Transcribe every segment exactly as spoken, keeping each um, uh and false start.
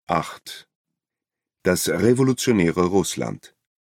acht. Das revolutionäre Russland.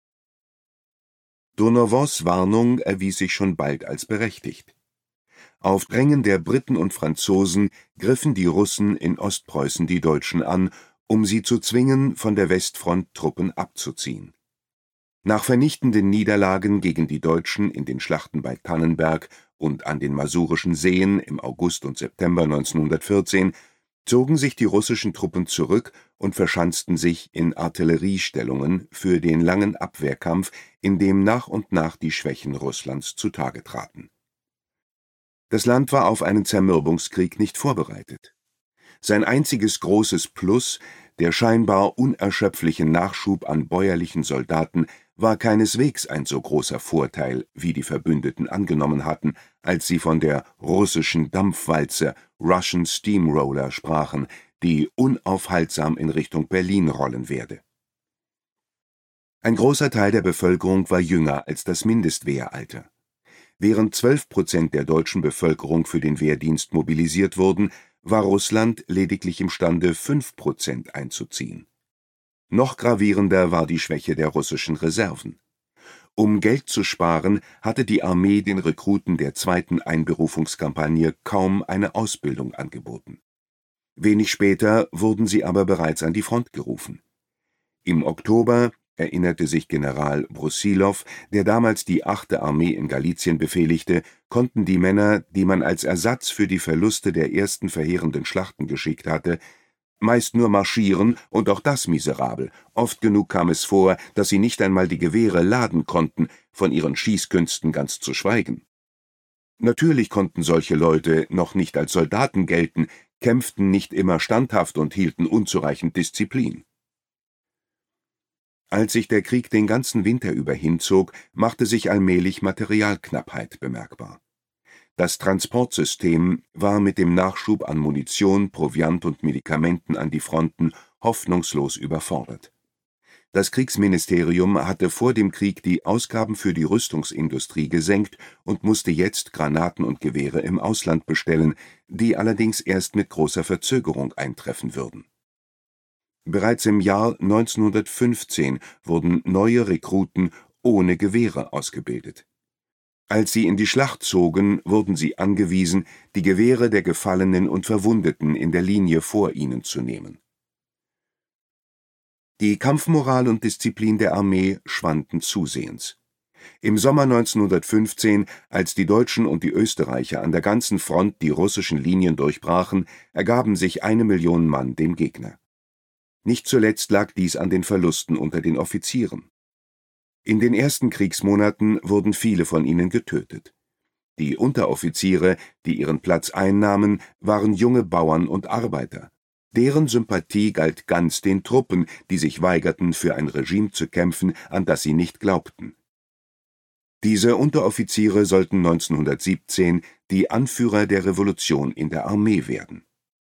Donovans Warnung erwies sich schon bald als berechtigt. Auf Drängen der Briten und Franzosen griffen die Russen in Ostpreußen die Deutschen an, um sie zu zwingen, von der Westfront Truppen abzuziehen. Nach vernichtenden Niederlagen gegen die Deutschen in den Schlachten bei Tannenberg und an den Masurischen Seen im August und September neunzehnhundertvierzehn zogen sich die russischen Truppen zurück und verschanzten sich in Artilleriestellungen für den langen Abwehrkampf, in dem nach und nach die Schwächen Russlands zutage traten. Das Land war auf einen Zermürbungskrieg nicht vorbereitet. Sein einziges großes Plus, der scheinbar unerschöpfliche Nachschub an bäuerlichen Soldaten, war keineswegs ein so großer Vorteil, wie die Verbündeten angenommen hatten, als sie von der russischen Dampfwalze Russian Steamroller sprachen, die unaufhaltsam in Richtung Berlin rollen werde. Ein großer Teil der Bevölkerung war jünger als das Mindestwehralter. Während zwölf Prozent der deutschen Bevölkerung für den Wehrdienst mobilisiert wurden, war Russland lediglich imstande, fünf Prozent einzuziehen. Noch gravierender war die Schwäche der russischen Reserven. Um Geld zu sparen, hatte die Armee den Rekruten der zweiten Einberufungskampagne kaum eine Ausbildung angeboten. Wenig später wurden sie aber bereits an die Front gerufen. Im Oktober, erinnerte sich General Brussilow, der damals die achte Armee in Galizien befehligte, konnten die Männer, die man als Ersatz für die Verluste der ersten verheerenden Schlachten geschickt hatte, meist nur marschieren, und auch das miserabel. Oft genug kam es vor, dass sie nicht einmal die Gewehre laden konnten, von ihren Schießkünsten ganz zu schweigen. Natürlich konnten solche Leute noch nicht als Soldaten gelten, kämpften nicht immer standhaft und hielten unzureichend Disziplin. Als sich der Krieg den ganzen Winter über hinzog, machte sich allmählich Materialknappheit bemerkbar. Das Transportsystem war mit dem Nachschub an Munition, Proviant und Medikamenten an die Fronten hoffnungslos überfordert. Das Kriegsministerium hatte vor dem Krieg die Ausgaben für die Rüstungsindustrie gesenkt und musste jetzt Granaten und Gewehre im Ausland bestellen, die allerdings erst mit großer Verzögerung eintreffen würden. Bereits im Jahr neunzehnhundertfünfzehn wurden neue Rekruten ohne Gewehre ausgebildet. Als sie in die Schlacht zogen, wurden sie angewiesen, die Gewehre der Gefallenen und Verwundeten in der Linie vor ihnen zu nehmen. Die Kampfmoral und Disziplin der Armee schwanden zusehends. Im Sommer neunzehnhundertfünfzehn, als die Deutschen und die Österreicher an der ganzen Front die russischen Linien durchbrachen, ergaben sich eine Million Mann dem Gegner. Nicht zuletzt lag dies an den Verlusten unter den Offizieren. In den ersten Kriegsmonaten wurden viele von ihnen getötet. Die Unteroffiziere, die ihren Platz einnahmen, waren junge Bauern und Arbeiter. Deren Sympathie galt ganz den Truppen, die sich weigerten, für ein Regime zu kämpfen, an das sie nicht glaubten. Diese Unteroffiziere sollten neunzehnhundertsiebzehn die Anführer der Revolution in der Armee werden.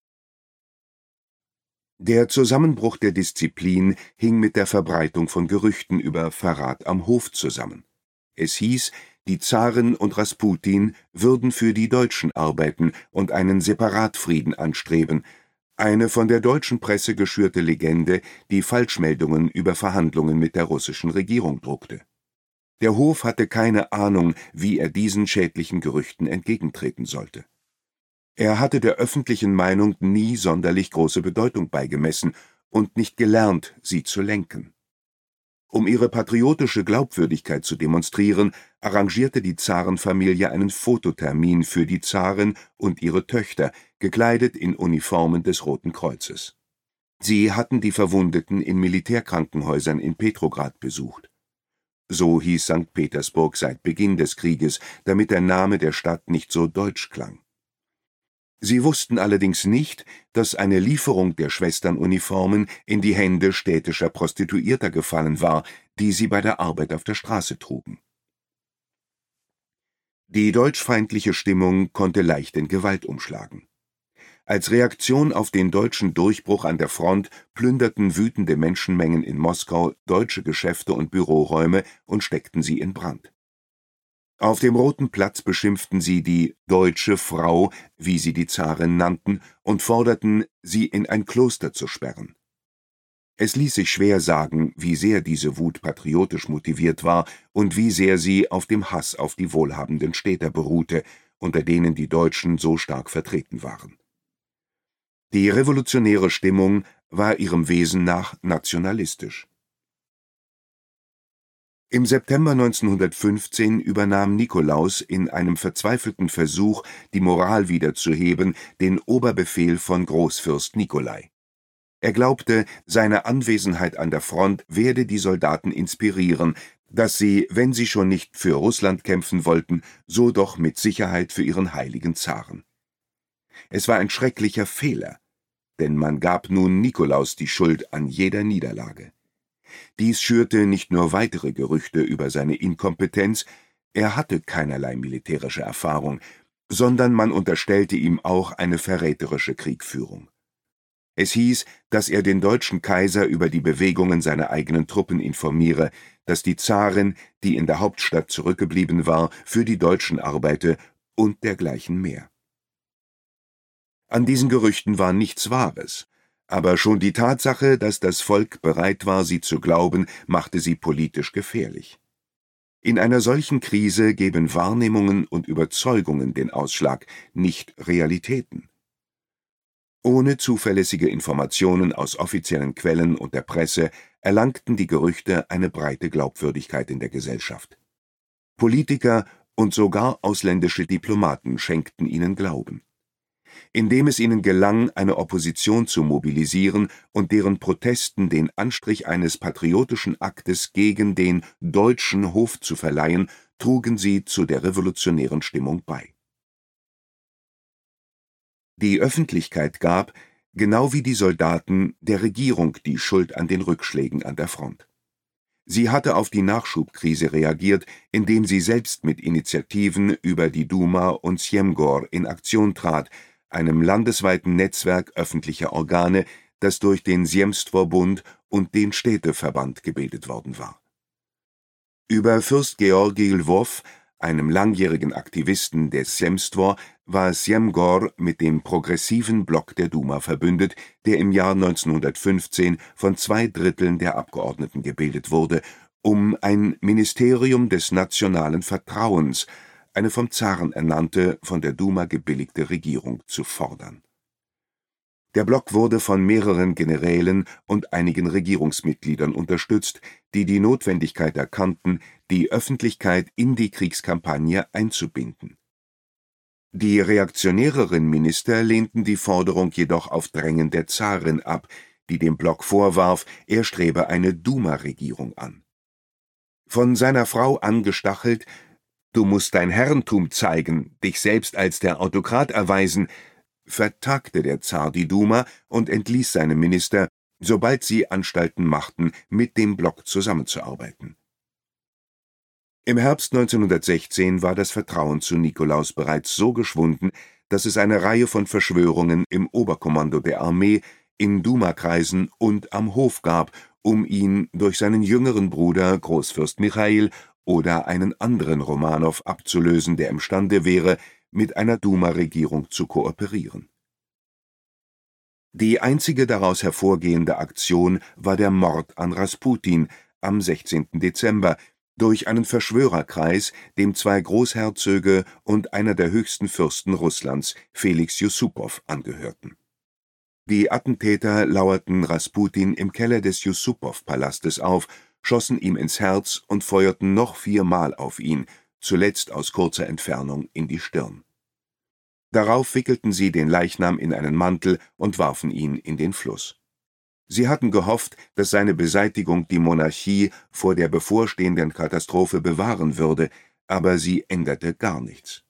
Der Zusammenbruch der Disziplin hing mit der Verbreitung von Gerüchten über Verrat am Hof zusammen. Es hieß, die Zarin und Rasputin würden für die Deutschen arbeiten und einen Separatfrieden anstreben, eine von der deutschen Presse geschürte Legende, die Falschmeldungen über Verhandlungen mit der russischen Regierung druckte. Der Hof hatte keine Ahnung, wie er diesen schädlichen Gerüchten entgegentreten sollte. Er hatte der öffentlichen Meinung nie sonderlich große Bedeutung beigemessen und nicht gelernt, sie zu lenken. Um ihre patriotische Glaubwürdigkeit zu demonstrieren, arrangierte die Zarenfamilie einen Fototermin für die Zarin und ihre Töchter, gekleidet in Uniformen des Roten Kreuzes. Sie hatten die Verwundeten in Militärkrankenhäusern in Petrograd besucht. So hieß Sankt Petersburg seit Beginn des Krieges, damit der Name der Stadt nicht so deutsch klang. Sie wussten allerdings nicht, dass eine Lieferung der Schwesternuniformen in die Hände städtischer Prostituierter gefallen war, die sie bei der Arbeit auf der Straße trugen. Die deutschfeindliche Stimmung konnte leicht in Gewalt umschlagen. Als Reaktion auf den deutschen Durchbruch an der Front plünderten wütende Menschenmengen in Moskau deutsche Geschäfte und Büroräume und steckten sie in Brand. Auf dem Roten Platz beschimpften sie die »deutsche Frau«, wie sie die Zarin nannten, und forderten, sie in ein Kloster zu sperren. Es ließ sich schwer sagen, wie sehr diese Wut patriotisch motiviert war und wie sehr sie auf dem Hass auf die wohlhabenden Städter beruhte, unter denen die Deutschen so stark vertreten waren. Die revolutionäre Stimmung war ihrem Wesen nach nationalistisch. Im September neunzehnhundertfünfzehn übernahm Nikolaus in einem verzweifelten Versuch, die Moral wiederzuheben, den Oberbefehl von Großfürst Nikolai. Er glaubte, seine Anwesenheit an der Front werde die Soldaten inspirieren, dass sie, wenn sie schon nicht für Russland kämpfen wollten, so doch mit Sicherheit für ihren heiligen Zaren. Es war ein schrecklicher Fehler, denn man gab nun Nikolaus die Schuld an jeder Niederlage. Dies schürte nicht nur weitere Gerüchte über seine Inkompetenz, er hatte keinerlei militärische Erfahrung, sondern man unterstellte ihm auch eine verräterische Kriegführung. Es hieß, dass er den deutschen Kaiser über die Bewegungen seiner eigenen Truppen informiere, dass die Zarin, die in der Hauptstadt zurückgeblieben war, für die Deutschen arbeite und dergleichen mehr. An diesen Gerüchten war nichts Wahres, aber schon die Tatsache, dass das Volk bereit war, sie zu glauben, machte sie politisch gefährlich. In einer solchen Krise geben Wahrnehmungen und Überzeugungen den Ausschlag, nicht Realitäten. Ohne zuverlässige Informationen aus offiziellen Quellen und der Presse erlangten die Gerüchte eine breite Glaubwürdigkeit in der Gesellschaft. Politiker und sogar ausländische Diplomaten schenkten ihnen Glauben. Indem es ihnen gelang, eine Opposition zu mobilisieren und deren Protesten den Anstrich eines patriotischen Aktes gegen den deutschen Hof zu verleihen, trugen sie zu der revolutionären Stimmung bei. Die Öffentlichkeit gab, genau wie die Soldaten, der Regierung die Schuld an den Rückschlägen an der Front. Sie hatte auf die Nachschubkrise reagiert, indem sie selbst mit Initiativen über die Duma und Sjemgor in Aktion trat, einem landesweiten Netzwerk öffentlicher Organe, das durch den Sjemstwo-Bund und den Städteverband gebildet worden war. Über Fürst Georgi Lwow, einem langjährigen Aktivisten des Sjemstwo, war Sjemgor mit dem progressiven Block der Duma verbündet, der im Jahr neunzehnhundertfünfzehn von zwei Dritteln der Abgeordneten gebildet wurde, um ein Ministerium des nationalen Vertrauens, eine vom Zaren ernannte, von der Duma gebilligte Regierung zu fordern. Der Block wurde von mehreren Generälen und einigen Regierungsmitgliedern unterstützt, die die Notwendigkeit erkannten, die Öffentlichkeit in die Kriegskampagne einzubinden. Die reaktionäreren Minister lehnten die Forderung jedoch auf Drängen der Zarin ab, die dem Block vorwarf, er strebe eine Duma-Regierung an. Von seiner Frau angestachelt: »Du musst dein Herrentum zeigen, dich selbst als der Autokrat erweisen«, vertagte der Zar die Duma und entließ seine Minister, sobald sie Anstalten machten, mit dem Block zusammenzuarbeiten. Im Herbst neunzehnhundertsechzehn war das Vertrauen zu Nikolaus bereits so geschwunden, dass es eine Reihe von Verschwörungen im Oberkommando der Armee, in Duma-Kreisen und am Hof gab, um ihn durch seinen jüngeren Bruder Großfürst Michail oder einen anderen Romanow abzulösen, der imstande wäre, mit einer Duma-Regierung zu kooperieren. Die einzige daraus hervorgehende Aktion war der Mord an Rasputin am sechzehnten Dezember durch einen Verschwörerkreis, dem zwei Großherzöge und einer der höchsten Fürsten Russlands, Felix Jussupow, angehörten. Die Attentäter lauerten Rasputin im Keller des Jussupow-Palastes auf, schossen ihm ins Herz und feuerten noch viermal auf ihn, zuletzt aus kurzer Entfernung in die Stirn. Darauf wickelten sie den Leichnam in einen Mantel und warfen ihn in den Fluss. Sie hatten gehofft, dass seine Beseitigung die Monarchie vor der bevorstehenden Katastrophe bewahren würde, aber sie änderte gar nichts.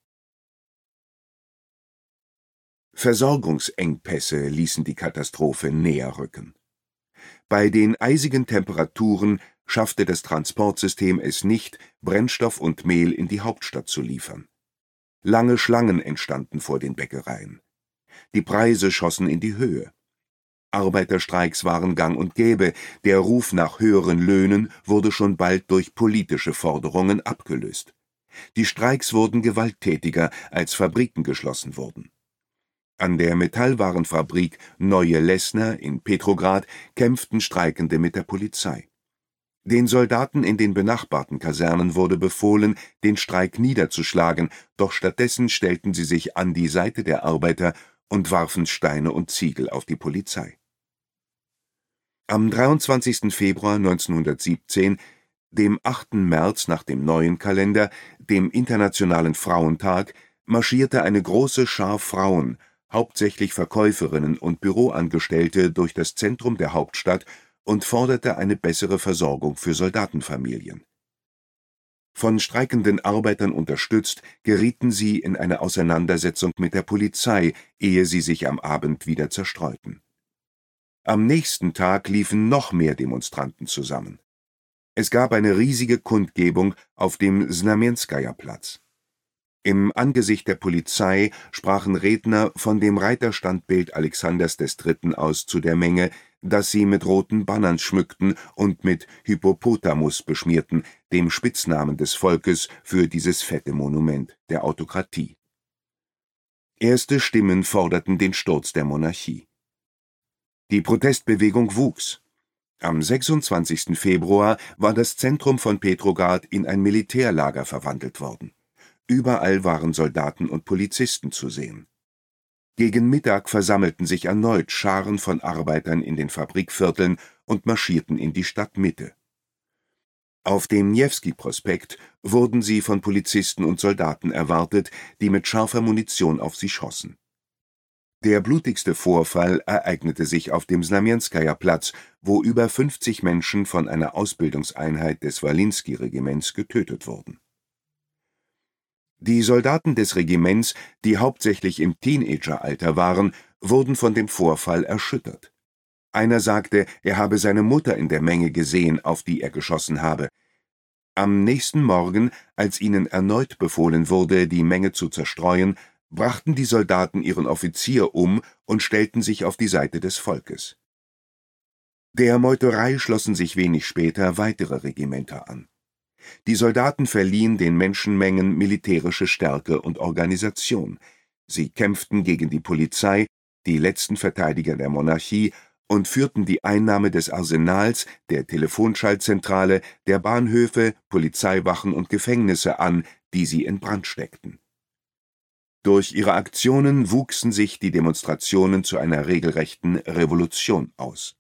Versorgungsengpässe ließen die Katastrophe näher rücken. Bei den eisigen Temperaturen schaffte das Transportsystem es nicht, Brennstoff und Mehl in die Hauptstadt zu liefern. Lange Schlangen entstanden vor den Bäckereien. Die Preise schossen in die Höhe. Arbeiterstreiks waren gang und gäbe, der Ruf nach höheren Löhnen wurde schon bald durch politische Forderungen abgelöst. Die Streiks wurden gewalttätiger, als Fabriken geschlossen wurden. An der Metallwarenfabrik Neue Lessner in Petrograd kämpften Streikende mit der Polizei. Den Soldaten in den benachbarten Kasernen wurde befohlen, den Streik niederzuschlagen, doch stattdessen stellten sie sich an die Seite der Arbeiter und warfen Steine und Ziegel auf die Polizei. Am dreiundzwanzigsten Februar neunzehnhundertsiebzehn, dem achten März nach dem neuen Kalender, dem Internationalen Frauentag, marschierte eine große Schar Frauen, hauptsächlich Verkäuferinnen und Büroangestellte, durch das Zentrum der Hauptstadt und forderte eine bessere Versorgung für Soldatenfamilien. Von streikenden Arbeitern unterstützt, gerieten sie in eine Auseinandersetzung mit der Polizei, ehe sie sich am Abend wieder zerstreuten. Am nächsten Tag liefen noch mehr Demonstranten zusammen. Es gab eine riesige Kundgebung auf dem Znamenskaja-Platz. Im Angesicht der Polizei sprachen Redner von dem Reiterstandbild Alexanders des Dritten aus zu der Menge, das sie mit roten Bannern schmückten und mit Hippopotamus beschmierten, dem Spitznamen des Volkes für dieses fette Monument der Autokratie. Erste Stimmen forderten den Sturz der Monarchie. Die Protestbewegung wuchs. Am sechsundzwanzigsten Februar war das Zentrum von Petrograd in ein Militärlager verwandelt worden. Überall waren Soldaten und Polizisten zu sehen. Gegen Mittag versammelten sich erneut Scharen von Arbeitern in den Fabrikvierteln und marschierten in die Stadtmitte. Auf dem Newski-Prospekt wurden sie von Polizisten und Soldaten erwartet, die mit scharfer Munition auf sie schossen. Der blutigste Vorfall ereignete sich auf dem Znamenskaja-Platz, wo über fünfzig Menschen von einer Ausbildungseinheit des Walinski-Regiments getötet wurden. Die Soldaten des Regiments, die hauptsächlich im Teenageralter waren, wurden von dem Vorfall erschüttert. Einer sagte, er habe seine Mutter in der Menge gesehen, auf die er geschossen habe. Am nächsten Morgen, als ihnen erneut befohlen wurde, die Menge zu zerstreuen, brachten die Soldaten ihren Offizier um und stellten sich auf die Seite des Volkes. Der Meuterei schlossen sich wenig später weitere Regimenter an. Die Soldaten verliehen den Menschenmengen militärische Stärke und Organisation. Sie kämpften gegen die Polizei, die letzten Verteidiger der Monarchie, und führten die Einnahme des Arsenals, der Telefonschaltzentrale, der Bahnhöfe, Polizeiwachen und Gefängnisse an, die sie in Brand steckten. Durch ihre Aktionen wuchsen sich die Demonstrationen zu einer regelrechten Revolution aus.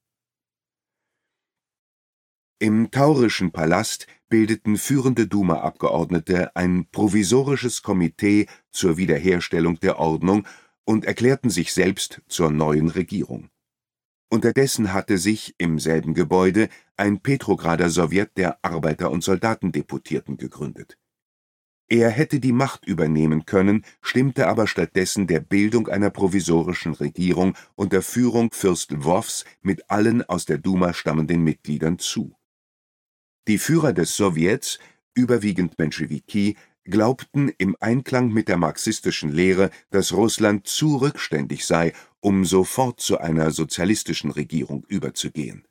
Im Taurischen Palast bildeten führende Duma-Abgeordnete ein provisorisches Komitee zur Wiederherstellung der Ordnung und erklärten sich selbst zur neuen Regierung. Unterdessen hatte sich im selben Gebäude ein Petrograder Sowjet der Arbeiter- und Soldatendeputierten gegründet. Er hätte die Macht übernehmen können, stimmte aber stattdessen der Bildung einer provisorischen Regierung unter Führung Fürst Lwows mit allen aus der Duma stammenden Mitgliedern zu. Die Führer des Sowjets, überwiegend Menschewiki, glaubten im Einklang mit der marxistischen Lehre, dass Russland zu rückständig sei, um sofort zu einer sozialistischen Regierung überzugehen.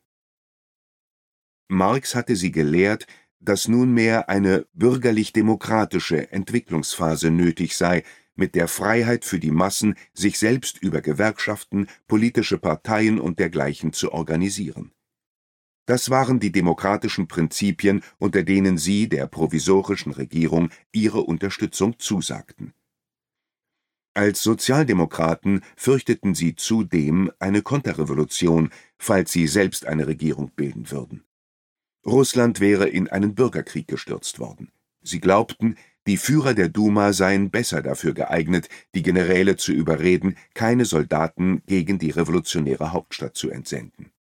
Marx hatte sie gelehrt, dass nunmehr eine bürgerlich-demokratische Entwicklungsphase nötig sei, mit der Freiheit für die Massen, sich selbst über Gewerkschaften, politische Parteien und dergleichen zu organisieren. Das waren die demokratischen Prinzipien, unter denen sie der provisorischen Regierung ihre Unterstützung zusagten. Als Sozialdemokraten fürchteten sie zudem eine Konterrevolution, falls sie selbst eine Regierung bilden würden. Russland wäre in einen Bürgerkrieg gestürzt worden. Sie glaubten, die Führer der Duma seien besser dafür geeignet, die Generäle zu überreden, keine Soldaten gegen die revolutionäre Hauptstadt zu entsenden.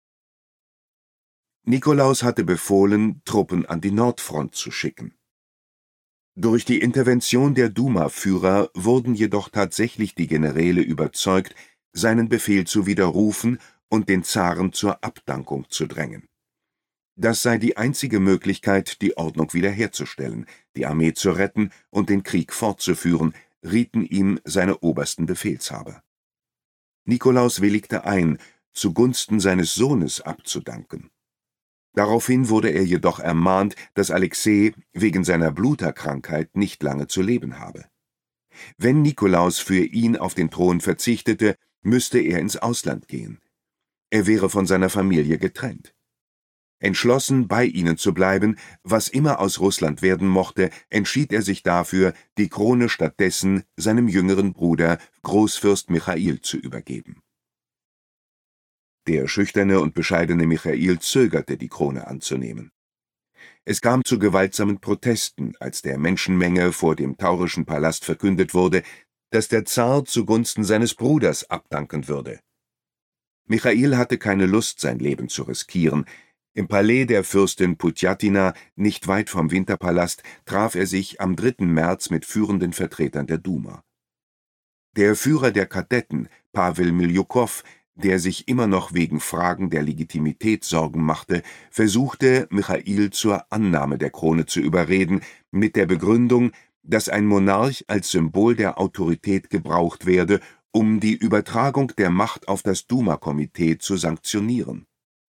Nikolaus hatte befohlen, Truppen an die Nordfront zu schicken. Durch die Intervention der Duma-Führer wurden jedoch tatsächlich die Generäle überzeugt, seinen Befehl zu widerrufen und den Zaren zur Abdankung zu drängen. Das sei die einzige Möglichkeit, die Ordnung wiederherzustellen, die Armee zu retten und den Krieg fortzuführen, rieten ihm seine obersten Befehlshaber. Nikolaus willigte ein, zugunsten seines Sohnes abzudanken. Daraufhin wurde er jedoch ermahnt, dass Alexei wegen seiner Bluterkrankheit nicht lange zu leben habe. Wenn Nikolaus für ihn auf den Thron verzichtete, müsste er ins Ausland gehen. Er wäre von seiner Familie getrennt. Entschlossen, bei ihnen zu bleiben, was immer aus Russland werden mochte, entschied er sich dafür, die Krone stattdessen seinem jüngeren Bruder Großfürst Michail zu übergeben. Der schüchterne und bescheidene Michail zögerte, die Krone anzunehmen. Es kam zu gewaltsamen Protesten, als der Menschenmenge vor dem taurischen Palast verkündet wurde, dass der Zar zugunsten seines Bruders abdanken würde. Michail hatte keine Lust, sein Leben zu riskieren. Im Palais der Fürstin Putjatina, nicht weit vom Winterpalast, traf er sich am dritten März mit führenden Vertretern der Duma. Der Führer der Kadetten, Pawel Miljukow, der sich immer noch wegen Fragen der Legitimität Sorgen machte, versuchte, Michail zur Annahme der Krone zu überreden, mit der Begründung, dass ein Monarch als Symbol der Autorität gebraucht werde, um die Übertragung der Macht auf das Duma-Komitee zu sanktionieren.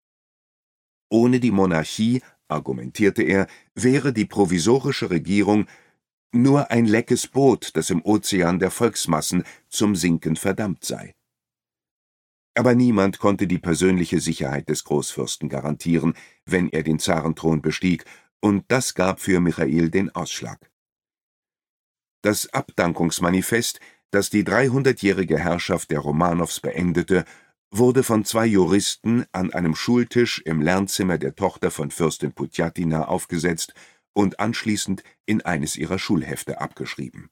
Ohne die Monarchie, argumentierte er, wäre die provisorische Regierung nur ein leckes Boot, das im Ozean der Volksmassen zum Sinken verdammt sei. Aber niemand konnte die persönliche Sicherheit des Großfürsten garantieren, wenn er den Zarenthron bestieg, und das gab für Michail den Ausschlag. Das Abdankungsmanifest, das die dreihundertjährige Herrschaft der Romanows beendete, wurde von zwei Juristen an einem Schultisch im Lernzimmer der Tochter von Fürstin Putjatina aufgesetzt und anschließend in eines ihrer Schulhefte abgeschrieben.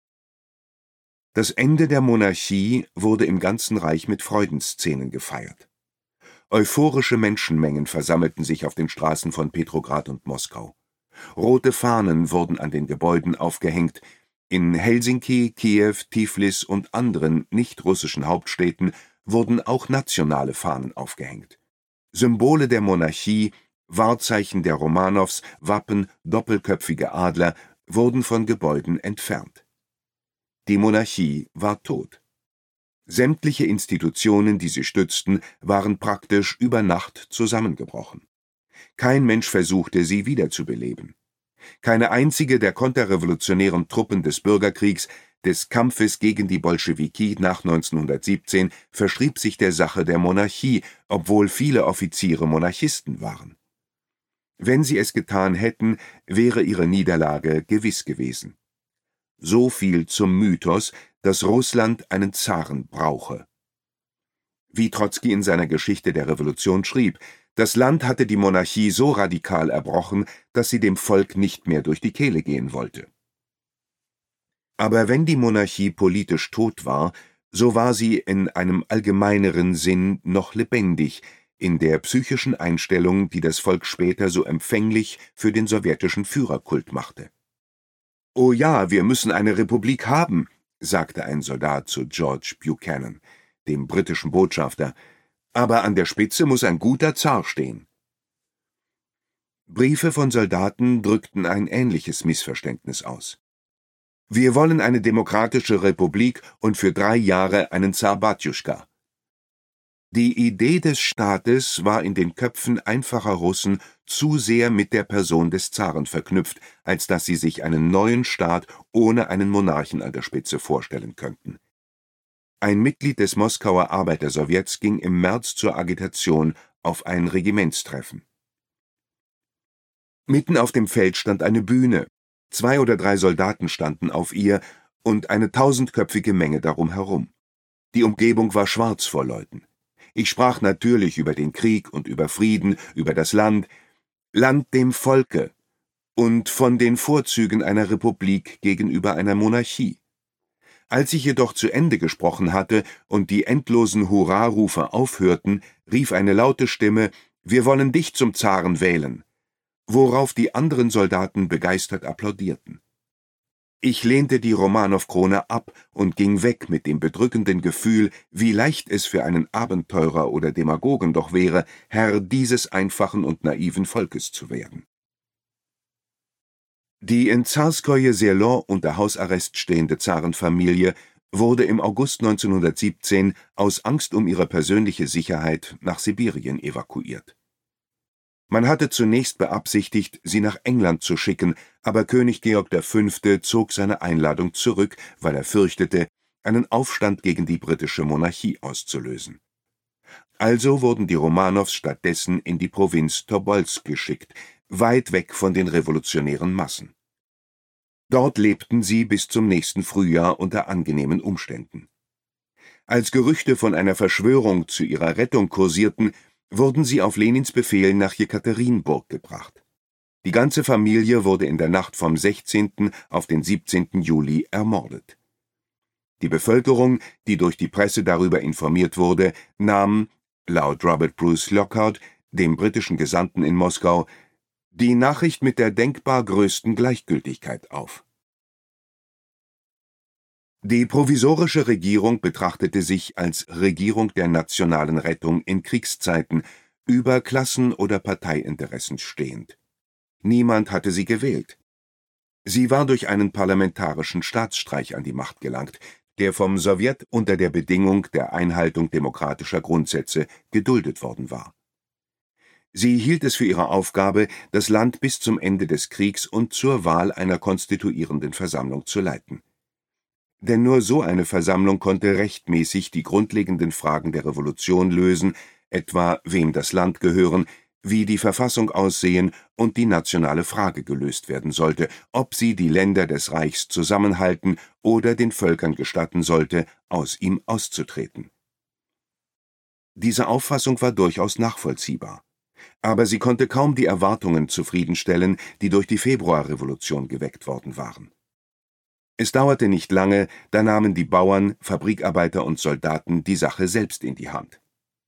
Das Ende der Monarchie wurde im ganzen Reich mit Freudenszenen gefeiert. Euphorische Menschenmengen versammelten sich auf den Straßen von Petrograd und Moskau. Rote Fahnen wurden an den Gebäuden aufgehängt. In Helsinki, Kiew, Tiflis und anderen nicht-russischen Hauptstädten wurden auch nationale Fahnen aufgehängt. Symbole der Monarchie, Wahrzeichen der Romanows, Wappen, doppelköpfige Adler wurden von Gebäuden entfernt. Die Monarchie war tot. Sämtliche Institutionen, die sie stützten, waren praktisch über Nacht zusammengebrochen. Kein Mensch versuchte, sie wiederzubeleben. Keine einzige der konterrevolutionären Truppen des Bürgerkriegs, des Kampfes gegen die Bolschewiki nach neunzehnhundertsiebzehn, verschrieb sich der Sache der Monarchie, obwohl viele Offiziere Monarchisten waren. Wenn sie es getan hätten, wäre ihre Niederlage gewiss gewesen. So viel zum Mythos, dass Russland einen Zaren brauche. Wie Trotzki in seiner Geschichte der Revolution schrieb, das Land hatte die Monarchie so radikal erbrochen, dass sie dem Volk nicht mehr durch die Kehle gehen wollte. Aber wenn die Monarchie politisch tot war, so war sie in einem allgemeineren Sinn noch lebendig, in der psychischen Einstellung, die das Volk später so empfänglich für den sowjetischen Führerkult machte. »Oh ja, wir müssen eine Republik haben«, sagte ein Soldat zu George Buchanan, dem britischen Botschafter, »aber an der Spitze muss ein guter Zar stehen.« Briefe von Soldaten drückten ein ähnliches Missverständnis aus. »Wir wollen eine demokratische Republik und für drei Jahre einen Zar Batjuschka.« Die Idee des Staates war in den Köpfen einfacher Russen zu sehr mit der Person des Zaren verknüpft, als dass sie sich einen neuen Staat ohne einen Monarchen an der Spitze vorstellen könnten. Ein Mitglied des Moskauer Arbeitersowjets ging im März zur Agitation auf ein Regimentstreffen. Mitten auf dem Feld stand eine Bühne. Zwei oder drei Soldaten standen auf ihr und eine tausendköpfige Menge darum herum. Die Umgebung war schwarz vor Leuten. Ich sprach natürlich über den Krieg und über Frieden, über das Land, Land dem Volke und von den Vorzügen einer Republik gegenüber einer Monarchie. Als ich jedoch zu Ende gesprochen hatte und die endlosen Hurrarufe aufhörten, rief eine laute Stimme: »Wir wollen dich zum Zaren wählen«, worauf die anderen Soldaten begeistert applaudierten. Ich lehnte die Romanow-Krone ab und ging weg mit dem bedrückenden Gefühl, wie leicht es für einen Abenteurer oder Demagogen doch wäre, Herr dieses einfachen und naiven Volkes zu werden. Die in Zarskoje Selo unter Hausarrest stehende Zarenfamilie wurde im August neunzehnhundertsiebzehn aus Angst um ihre persönliche Sicherheit nach Sibirien evakuiert. Man hatte zunächst beabsichtigt, sie nach England zu schicken, aber König Georg der Fünfte zog seine Einladung zurück, weil er fürchtete, einen Aufstand gegen die britische Monarchie auszulösen. Also wurden die Romanows stattdessen in die Provinz Tobolsk geschickt, weit weg von den revolutionären Massen. Dort lebten sie bis zum nächsten Frühjahr unter angenehmen Umständen. Als Gerüchte von einer Verschwörung zu ihrer Rettung kursierten, wurden sie auf Lenins Befehl nach Jekaterinburg gebracht. Die ganze Familie wurde in der Nacht vom sechzehnten auf den siebzehnten Juli ermordet. Die Bevölkerung, die durch die Presse darüber informiert wurde, nahm, laut Robert Bruce Lockhart, dem britischen Gesandten in Moskau, die Nachricht mit der denkbar größten Gleichgültigkeit auf. Die provisorische Regierung betrachtete sich als Regierung der nationalen Rettung in Kriegszeiten, über Klassen- oder Parteiinteressen stehend. Niemand hatte sie gewählt. Sie war durch einen parlamentarischen Staatsstreich an die Macht gelangt, der vom Sowjet unter der Bedingung der Einhaltung demokratischer Grundsätze geduldet worden war. Sie hielt es für ihre Aufgabe, das Land bis zum Ende des Kriegs und zur Wahl einer konstituierenden Versammlung zu leiten. Denn nur so eine Versammlung konnte rechtmäßig die grundlegenden Fragen der Revolution lösen, etwa wem das Land gehören, wie die Verfassung aussehen und die nationale Frage gelöst werden sollte, ob sie die Länder des Reichs zusammenhalten oder den Völkern gestatten sollte, aus ihm auszutreten. Diese Auffassung war durchaus nachvollziehbar. Aber sie konnte kaum die Erwartungen zufriedenstellen, die durch die Februarrevolution geweckt worden waren. Es dauerte nicht lange, da nahmen die Bauern, Fabrikarbeiter und Soldaten die Sache selbst in die Hand.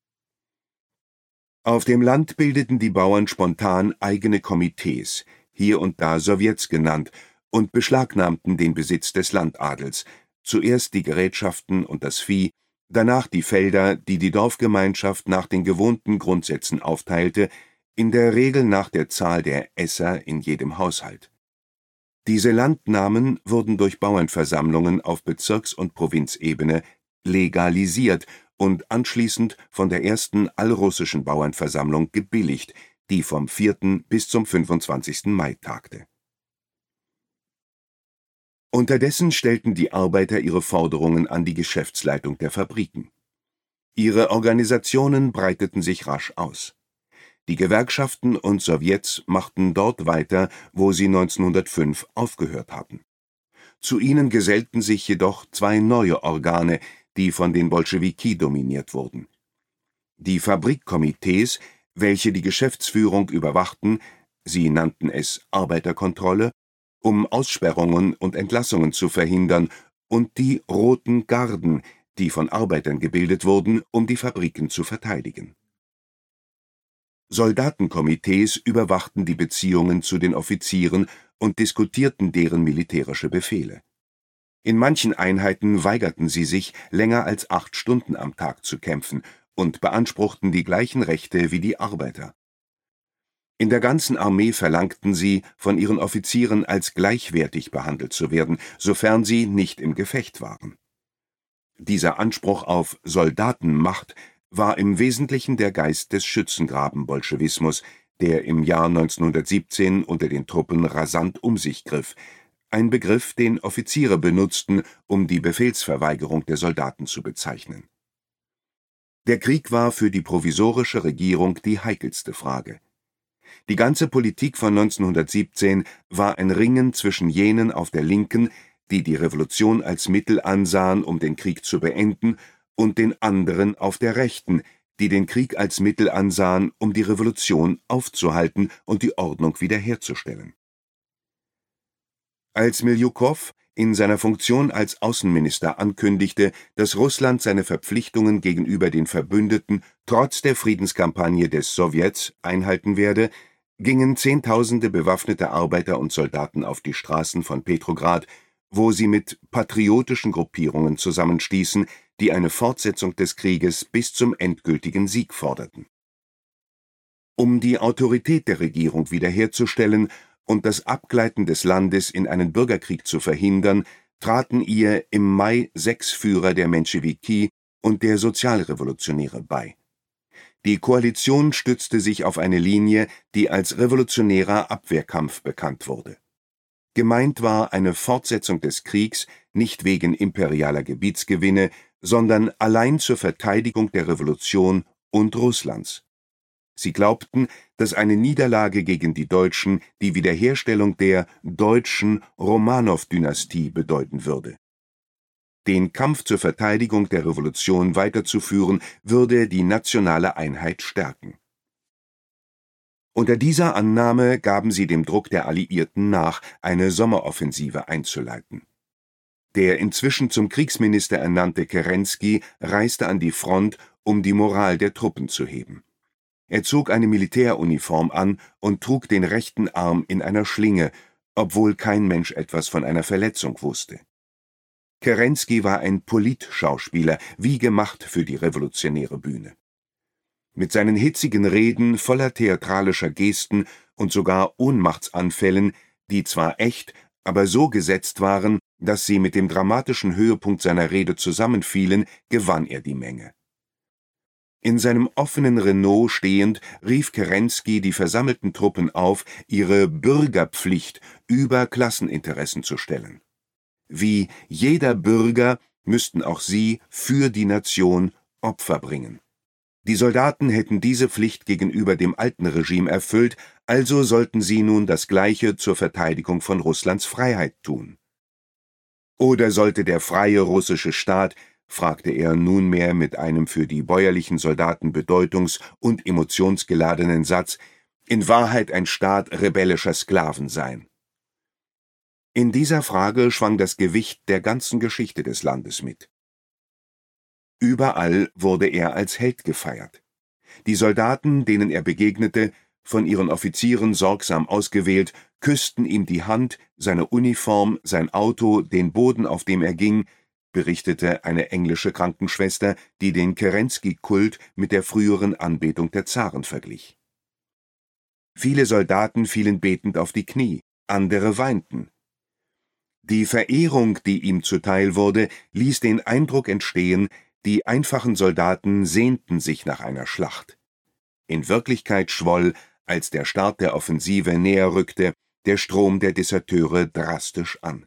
Auf dem Land bildeten die Bauern spontan eigene Komitees, hier und da Sowjets genannt, und beschlagnahmten den Besitz des Landadels, zuerst die Gerätschaften und das Vieh, danach die Felder, die die Dorfgemeinschaft nach den gewohnten Grundsätzen aufteilte, in der Regel nach der Zahl der Esser in jedem Haushalt. Diese Landnahmen wurden durch Bauernversammlungen auf Bezirks- und Provinzebene legalisiert und anschließend von der ersten allrussischen Bauernversammlung gebilligt, die vom vierten bis zum fünfundzwanzigsten Mai tagte. Unterdessen stellten die Arbeiter ihre Forderungen an die Geschäftsleitung der Fabriken. Ihre Organisationen breiteten sich rasch aus. Die Gewerkschaften und Sowjets machten dort weiter, wo sie neunzehnhundertfünf aufgehört hatten. Zu ihnen gesellten sich jedoch zwei neue Organe, die von den Bolschewiki dominiert wurden. Die Fabrikkomitees, welche die Geschäftsführung überwachten, sie nannten es Arbeiterkontrolle, um Aussperrungen und Entlassungen zu verhindern, und die Roten Garden, die von Arbeitern gebildet wurden, um die Fabriken zu verteidigen. Soldatenkomitees überwachten die Beziehungen zu den Offizieren und diskutierten deren militärische Befehle. In manchen Einheiten weigerten sie sich, länger als acht Stunden am Tag zu kämpfen und beanspruchten die gleichen Rechte wie die Arbeiter. In der ganzen Armee verlangten sie, von ihren Offizieren als gleichwertig behandelt zu werden, sofern sie nicht im Gefecht waren. Dieser Anspruch auf Soldatenmacht war im Wesentlichen der Geist des Schützengraben-Bolschewismus, der im Jahr neunzehnhundertsiebzehn unter den Truppen rasant um sich griff, ein Begriff, den Offiziere benutzten, um die Befehlsverweigerung der Soldaten zu bezeichnen. Der Krieg war für die provisorische Regierung die heikelste Frage. Die ganze Politik von neunzehnhundertsiebzehn war ein Ringen zwischen jenen auf der Linken, die die Revolution als Mittel ansahen, um den Krieg zu beenden, und den anderen auf der Rechten, die den Krieg als Mittel ansahen, um die Revolution aufzuhalten und die Ordnung wiederherzustellen. Als Miljukow in seiner Funktion als Außenminister ankündigte, dass Russland seine Verpflichtungen gegenüber den Verbündeten trotz der Friedenskampagne des Sowjets einhalten werde, gingen Zehntausende bewaffnete Arbeiter und Soldaten auf die Straßen von Petrograd, wo sie mit patriotischen Gruppierungen zusammenstießen, die eine Fortsetzung des Krieges bis zum endgültigen Sieg forderten. Um die Autorität der Regierung wiederherzustellen und das Abgleiten des Landes in einen Bürgerkrieg zu verhindern, traten ihr im Mai sechs Führer der Menschewiki und der Sozialrevolutionäre bei. Die Koalition stützte sich auf eine Linie, die als revolutionärer Abwehrkampf bekannt wurde. Gemeint war eine Fortsetzung des Kriegs nicht wegen imperialer Gebietsgewinne, sondern allein zur Verteidigung der Revolution und Russlands. Sie glaubten, dass eine Niederlage gegen die Deutschen die Wiederherstellung der deutschen Romanow-Dynastie bedeuten würde. Den Kampf zur Verteidigung der Revolution weiterzuführen, würde die nationale Einheit stärken. Unter dieser Annahme gaben sie dem Druck der Alliierten nach, eine Sommeroffensive einzuleiten. Der inzwischen zum Kriegsminister ernannte Kerensky reiste an die Front, um die Moral der Truppen zu heben. Er zog eine Militäruniform an und trug den rechten Arm in einer Schlinge, obwohl kein Mensch etwas von einer Verletzung wusste. Kerensky war ein Politschauspieler, wie gemacht für die revolutionäre Bühne. Mit seinen hitzigen Reden voller theatralischer Gesten und sogar Ohnmachtsanfällen, die zwar echt, aber so gesetzt waren, dass sie mit dem dramatischen Höhepunkt seiner Rede zusammenfielen, gewann er die Menge. In seinem offenen Renault stehend, rief Kerensky die versammelten Truppen auf, ihre Bürgerpflicht über Klasseninteressen zu stellen. Wie jeder Bürger müssten auch sie für die Nation Opfer bringen. Die Soldaten hätten diese Pflicht gegenüber dem alten Regime erfüllt, also sollten sie nun das Gleiche zur Verteidigung von Russlands Freiheit tun. Oder sollte der freie russische Staat, fragte er nunmehr mit einem für die bäuerlichen Soldaten bedeutungs- und emotionsgeladenen Satz, in Wahrheit ein Staat rebellischer Sklaven sein? In dieser Frage schwang das Gewicht der ganzen Geschichte des Landes mit. Überall wurde er als Held gefeiert. Die Soldaten, denen er begegnete, von ihren Offizieren sorgsam ausgewählt, küssten ihm die Hand, seine Uniform, sein Auto, den Boden, auf dem er ging, berichtete eine englische Krankenschwester, die den Kerensky-Kult mit der früheren Anbetung der Zaren verglich. Viele Soldaten fielen betend auf die Knie, andere weinten. Die Verehrung, die ihm zuteil wurde, ließ den Eindruck entstehen, die einfachen Soldaten sehnten sich nach einer Schlacht. In Wirklichkeit schwoll, als der Start der Offensive näher rückte, der Strom der Deserteure drastisch an.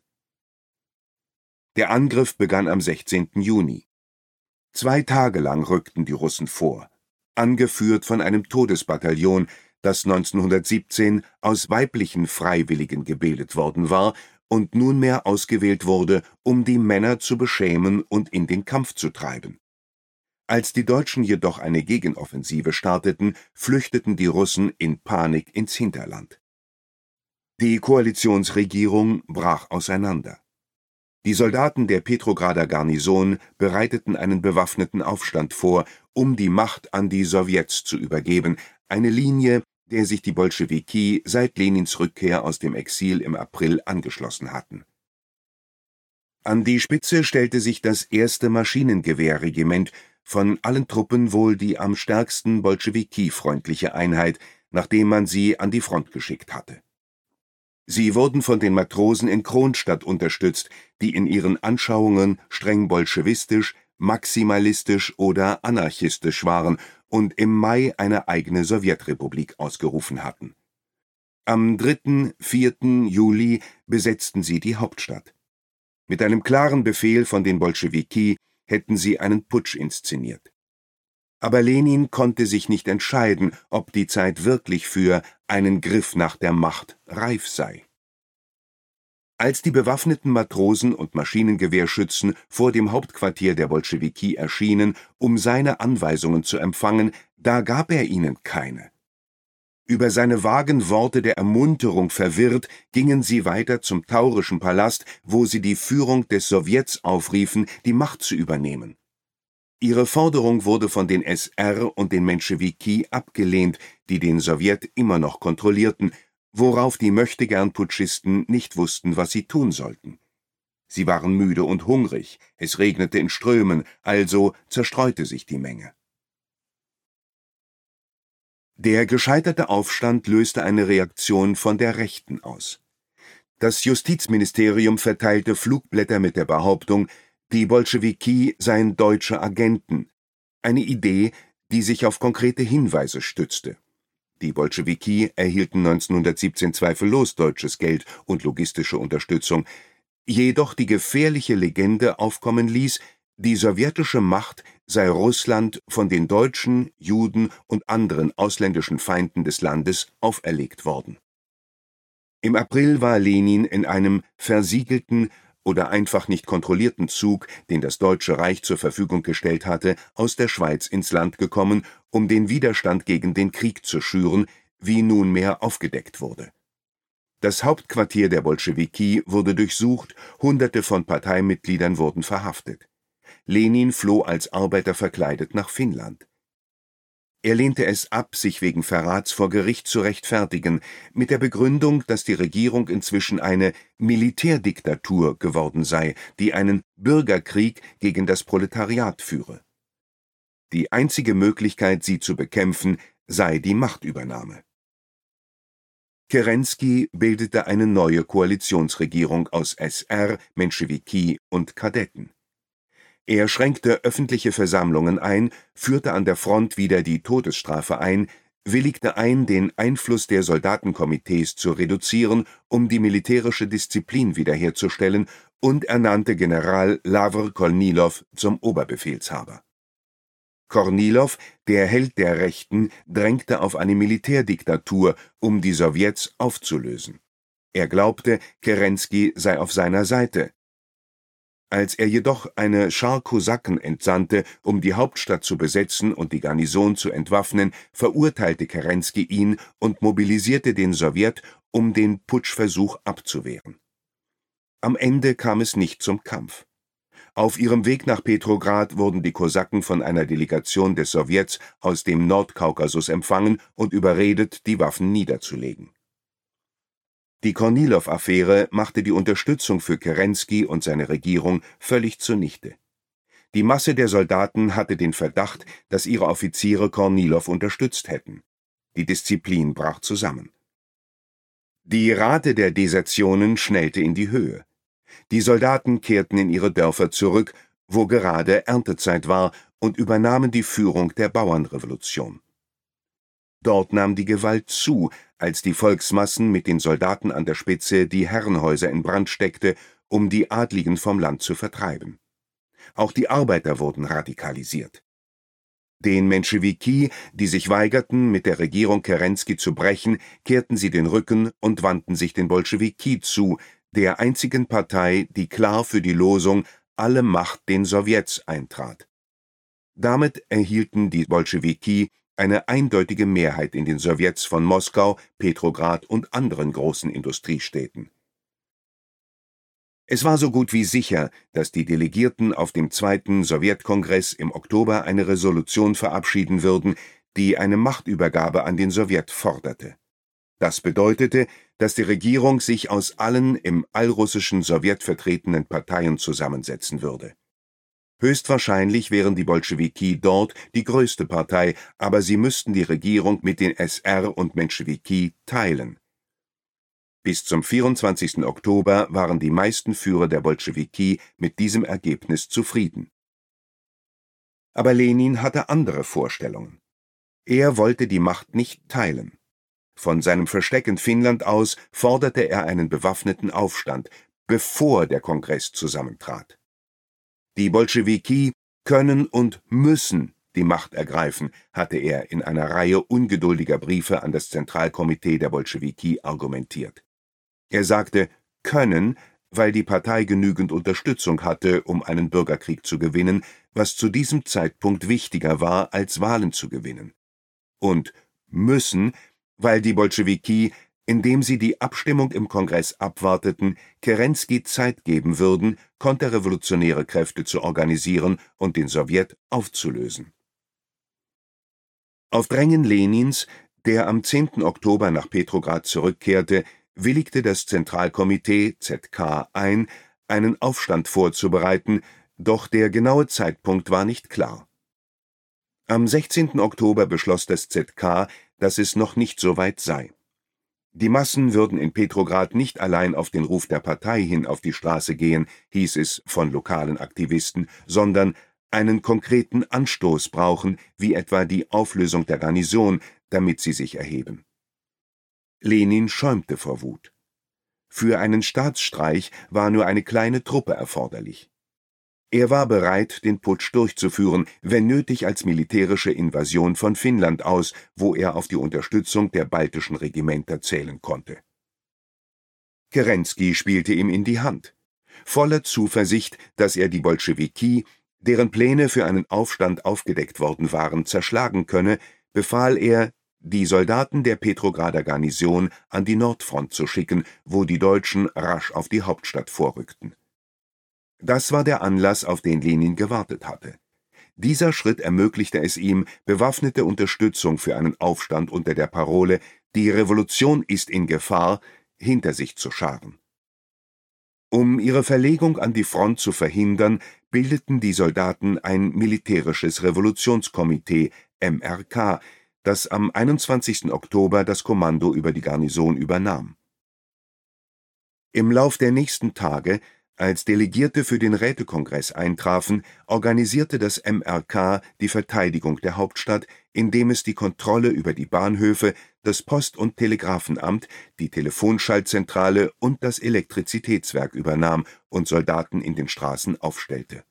Der Angriff begann am sechzehnten Juni. Zwei Tage lang rückten die Russen vor, angeführt von einem Todesbataillon, das neunzehnhundertsiebzehn aus weiblichen Freiwilligen gebildet worden war und nunmehr ausgewählt wurde, um die Männer zu beschämen und in den Kampf zu treiben. Als die Deutschen jedoch eine Gegenoffensive starteten, flüchteten die Russen in Panik ins Hinterland. Die Koalitionsregierung brach auseinander. Die Soldaten der Petrograder Garnison bereiteten einen bewaffneten Aufstand vor, um die Macht an die Sowjets zu übergeben, eine Linie, der sich die Bolschewiki seit Lenins Rückkehr aus dem Exil im April angeschlossen hatten. An die Spitze stellte sich das erste Maschinengewehrregiment, von allen Truppen wohl die am stärksten bolschewiki-freundliche Einheit, nachdem man sie an die Front geschickt hatte. Sie wurden von den Matrosen in Kronstadt unterstützt, die in ihren Anschauungen streng bolschewistisch, maximalistisch oder anarchistisch waren und im Mai eine eigene Sowjetrepublik ausgerufen hatten. Am dritten, vierten Juli besetzten sie die Hauptstadt. Mit einem klaren Befehl von den Bolschewiki hätten sie einen Putsch inszeniert. Aber Lenin konnte sich nicht entscheiden, ob die Zeit wirklich für einen Griff nach der Macht reif sei. Als die bewaffneten Matrosen und Maschinengewehrschützen vor dem Hauptquartier der Bolschewiki erschienen, um seine Anweisungen zu empfangen, da gab er ihnen keine. Über seine vagen Worte der Ermunterung verwirrt, gingen sie weiter zum Taurischen Palast, wo sie die Führung des Sowjets aufriefen, die Macht zu übernehmen. Ihre Forderung wurde von den S R und den Menschewiki abgelehnt, die den Sowjet immer noch kontrollierten, worauf die Möchtegern-Putschisten nicht wussten, was sie tun sollten. Sie waren müde und hungrig, es regnete in Strömen, also zerstreute sich die Menge. Der gescheiterte Aufstand löste eine Reaktion von der Rechten aus. Das Justizministerium verteilte Flugblätter mit der Behauptung, die Bolschewiki seien deutsche Agenten, eine Idee, die sich auf konkrete Hinweise stützte. Die Bolschewiki erhielten neunzehnhundertsiebzehn zweifellos deutsches Geld und logistische Unterstützung, jedoch die gefährliche Legende aufkommen ließ, die sowjetische Macht sei Russland von den Deutschen, Juden und anderen ausländischen Feinden des Landes auferlegt worden. Im April war Lenin in einem versiegelten oder einfach nicht kontrollierten Zug, den das Deutsche Reich zur Verfügung gestellt hatte, aus der Schweiz ins Land gekommen, um den Widerstand gegen den Krieg zu schüren, wie nunmehr aufgedeckt wurde. Das Hauptquartier der Bolschewiki wurde durchsucht, Hunderte von Parteimitgliedern wurden verhaftet. Lenin floh als Arbeiter verkleidet nach Finnland. Er lehnte es ab, sich wegen Verrats vor Gericht zu rechtfertigen, mit der Begründung, dass die Regierung inzwischen eine Militärdiktatur geworden sei, die einen Bürgerkrieg gegen das Proletariat führe. Die einzige Möglichkeit, sie zu bekämpfen, sei die Machtübernahme. Kerensky bildete eine neue Koalitionsregierung aus S R, Menschewiki und Kadetten. Er schränkte öffentliche Versammlungen ein, führte an der Front wieder die Todesstrafe ein, willigte ein, den Einfluss der Soldatenkomitees zu reduzieren, um die militärische Disziplin wiederherzustellen, und ernannte General Lawr Kornilow zum Oberbefehlshaber. Kornilow, der Held der Rechten, drängte auf eine Militärdiktatur, um die Sowjets aufzulösen. Er glaubte, Kerensky sei auf seiner Seite. Als er jedoch eine Schar Kosaken entsandte, um die Hauptstadt zu besetzen und die Garnison zu entwaffnen, verurteilte Kerensky ihn und mobilisierte den Sowjet, um den Putschversuch abzuwehren. Am Ende kam es nicht zum Kampf. Auf ihrem Weg nach Petrograd wurden die Kosaken von einer Delegation des Sowjets aus dem Nordkaukasus empfangen und überredet, die Waffen niederzulegen. Die Kornilow-Affäre machte die Unterstützung für Kerensky und seine Regierung völlig zunichte. Die Masse der Soldaten hatte den Verdacht, dass ihre Offiziere Kornilow unterstützt hätten. Die Disziplin brach zusammen. Die Rate der Desertionen schnellte in die Höhe. Die Soldaten kehrten in ihre Dörfer zurück, wo gerade Erntezeit war, und übernahmen die Führung der Bauernrevolution. Dort nahm die Gewalt zu, als die Volksmassen mit den Soldaten an der Spitze die Herrenhäuser in Brand steckte, um die Adligen vom Land zu vertreiben. Auch die Arbeiter wurden radikalisiert. Den Menschewiki, die sich weigerten, mit der Regierung Kerensky zu brechen, kehrten sie den Rücken und wandten sich den Bolschewiki zu, der einzigen Partei, die klar für die Losung »Alle Macht den Sowjets« eintrat. Damit erhielten die Bolschewiki eine eindeutige Mehrheit in den Sowjets von Moskau, Petrograd und anderen großen Industriestädten. Es war so gut wie sicher, dass die Delegierten auf dem zweiten Sowjetkongress im Oktober eine Resolution verabschieden würden, die eine Machtübergabe an den Sowjet forderte. Das bedeutete, dass die Regierung sich aus allen im allrussischen Sowjet vertretenen Parteien zusammensetzen würde. Höchstwahrscheinlich wären die Bolschewiki dort die größte Partei, aber sie müssten die Regierung mit den S R und Menschewiki teilen. Bis zum vierundzwanzigsten Oktober waren die meisten Führer der Bolschewiki mit diesem Ergebnis zufrieden. Aber Lenin hatte andere Vorstellungen. Er wollte die Macht nicht teilen. Von seinem Versteck in Finnland aus forderte er einen bewaffneten Aufstand, bevor der Kongress zusammentrat. Die Bolschewiki können und müssen die Macht ergreifen, hatte er in einer Reihe ungeduldiger Briefe an das Zentralkomitee der Bolschewiki argumentiert. Er sagte können, weil die Partei genügend Unterstützung hatte, um einen Bürgerkrieg zu gewinnen, was zu diesem Zeitpunkt wichtiger war, als Wahlen zu gewinnen. Und müssen, weil die Bolschewiki, indem sie die Abstimmung im Kongress abwarteten, Kerensky Zeit geben würden, konterrevolutionäre Kräfte zu organisieren und den Sowjet aufzulösen. Auf Drängen Lenins, der am zehnten Oktober nach Petrograd zurückkehrte, willigte das Zentralkomitee Z K ein, einen Aufstand vorzubereiten, doch der genaue Zeitpunkt war nicht klar. Am sechzehnten Oktober beschloss das Z K, dass es noch nicht so weit sei. Die Massen würden in Petrograd nicht allein auf den Ruf der Partei hin auf die Straße gehen, hieß es von lokalen Aktivisten, sondern einen konkreten Anstoß brauchen, wie etwa die Auflösung der Garnison, damit sie sich erheben. Lenin schäumte vor Wut. Für einen Staatsstreich war nur eine kleine Truppe erforderlich. Er war bereit, den Putsch durchzuführen, wenn nötig als militärische Invasion von Finnland aus, wo er auf die Unterstützung der baltischen Regimenter zählen konnte. Kerensky spielte ihm in die Hand. Voller Zuversicht, dass er die Bolschewiki, deren Pläne für einen Aufstand aufgedeckt worden waren, zerschlagen könne, befahl er, die Soldaten der Petrograder Garnison an die Nordfront zu schicken, wo die Deutschen rasch auf die Hauptstadt vorrückten. Das war der Anlass, auf den Lenin gewartet hatte. Dieser Schritt ermöglichte es ihm, bewaffnete Unterstützung für einen Aufstand unter der Parole »Die Revolution ist in Gefahr« hinter sich zu scharen. Um ihre Verlegung an die Front zu verhindern, bildeten die Soldaten ein militärisches Revolutionskomitee, M R K, das am einundzwanzigsten Oktober das Kommando über die Garnison übernahm. Im Lauf der nächsten Tage, als Delegierte für den Rätekongress eintrafen, organisierte das M R K die Verteidigung der Hauptstadt, indem es die Kontrolle über die Bahnhöfe, das Post- und Telegrafenamt, die Telefonschaltzentrale und das Elektrizitätswerk übernahm und Soldaten in den Straßen aufstellte.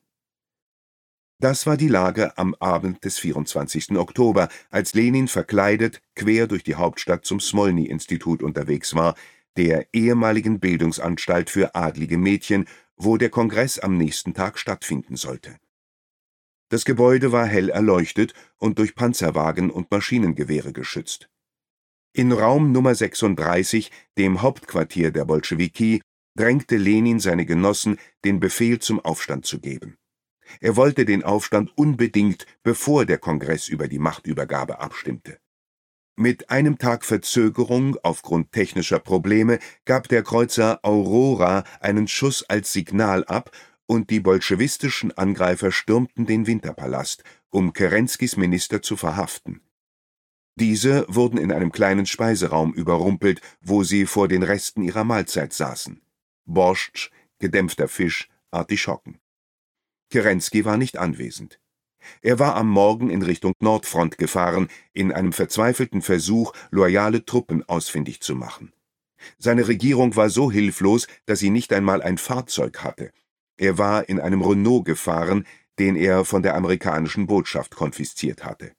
Das war die Lage am Abend des vierundzwanzigsten Oktober, als Lenin verkleidet quer durch die Hauptstadt zum Smolny-Institut unterwegs war, der ehemaligen Bildungsanstalt für adlige Mädchen, wo der Kongress am nächsten Tag stattfinden sollte. Das Gebäude war hell erleuchtet und durch Panzerwagen und Maschinengewehre geschützt. In Raum Nummer sechsunddreißig, dem Hauptquartier der Bolschewiki, drängte Lenin seine Genossen, den Befehl zum Aufstand zu geben. Er wollte den Aufstand unbedingt, bevor der Kongress über die Machtübergabe abstimmte. Mit einem Tag Verzögerung aufgrund technischer Probleme gab der Kreuzer Aurora einen Schuss als Signal ab und die bolschewistischen Angreifer stürmten den Winterpalast, um Kerenskys Minister zu verhaften. Diese wurden in einem kleinen Speiseraum überrumpelt, wo sie vor den Resten ihrer Mahlzeit saßen. Borscht, gedämpfter Fisch, Artischocken. Kerensky war nicht anwesend. Er war am Morgen in Richtung Nordfront gefahren, in einem verzweifelten Versuch, loyale Truppen ausfindig zu machen. Seine Regierung war so hilflos, dass sie nicht einmal ein Fahrzeug hatte. Er war in einem Renault gefahren, den er von der amerikanischen Botschaft konfisziert hatte.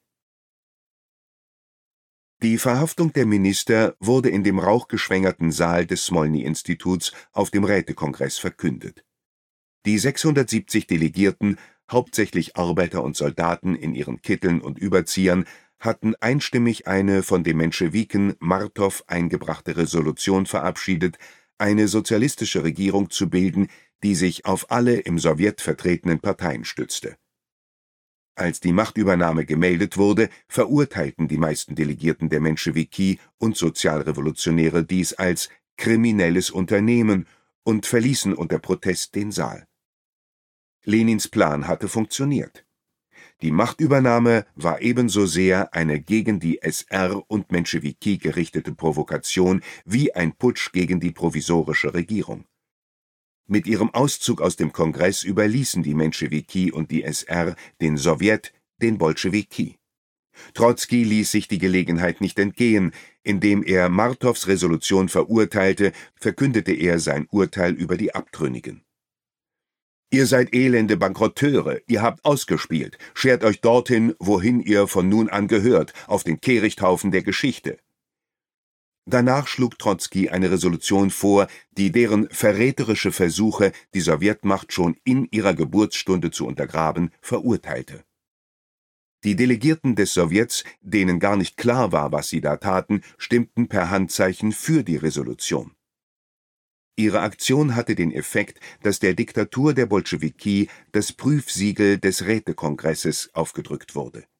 Die Verhaftung der Minister wurde in dem rauchgeschwängerten Saal des Smolny-Instituts auf dem Rätekongress verkündet. Die sechshundertsiebzig Delegierten, hauptsächlich Arbeiter und Soldaten in ihren Kitteln und Überziehern, hatten einstimmig eine von den Menschewiken Martow eingebrachte Resolution verabschiedet, eine sozialistische Regierung zu bilden, die sich auf alle im Sowjet vertretenen Parteien stützte. Als die Machtübernahme gemeldet wurde, verurteilten die meisten Delegierten der Menschewiki und Sozialrevolutionäre dies als kriminelles Unternehmen und verließen unter Protest den Saal. Lenins Plan hatte funktioniert. Die Machtübernahme war ebenso sehr eine gegen die S R und Menschewiki gerichtete Provokation wie ein Putsch gegen die provisorische Regierung. Mit ihrem Auszug aus dem Kongress überließen die Menschewiki und die S R den Sowjet den Bolschewiki. Trotzki ließ sich die Gelegenheit nicht entgehen. Indem er Martows Resolution verurteilte, verkündete er sein Urteil über die Abtrünnigen. »Ihr seid elende Bankrotteure, ihr habt ausgespielt, schert euch dorthin, wohin ihr von nun an gehört, auf den Kehrichthaufen der Geschichte.« Danach schlug Trotzki eine Resolution vor, die deren verräterische Versuche, die Sowjetmacht schon in ihrer Geburtsstunde zu untergraben, verurteilte. Die Delegierten des Sowjets, denen gar nicht klar war, was sie da taten, stimmten per Handzeichen für die Resolution. Ihre Aktion hatte den Effekt, dass der Diktatur der Bolschewiki das Prüfsiegel des Rätekongresses aufgedrückt wurde.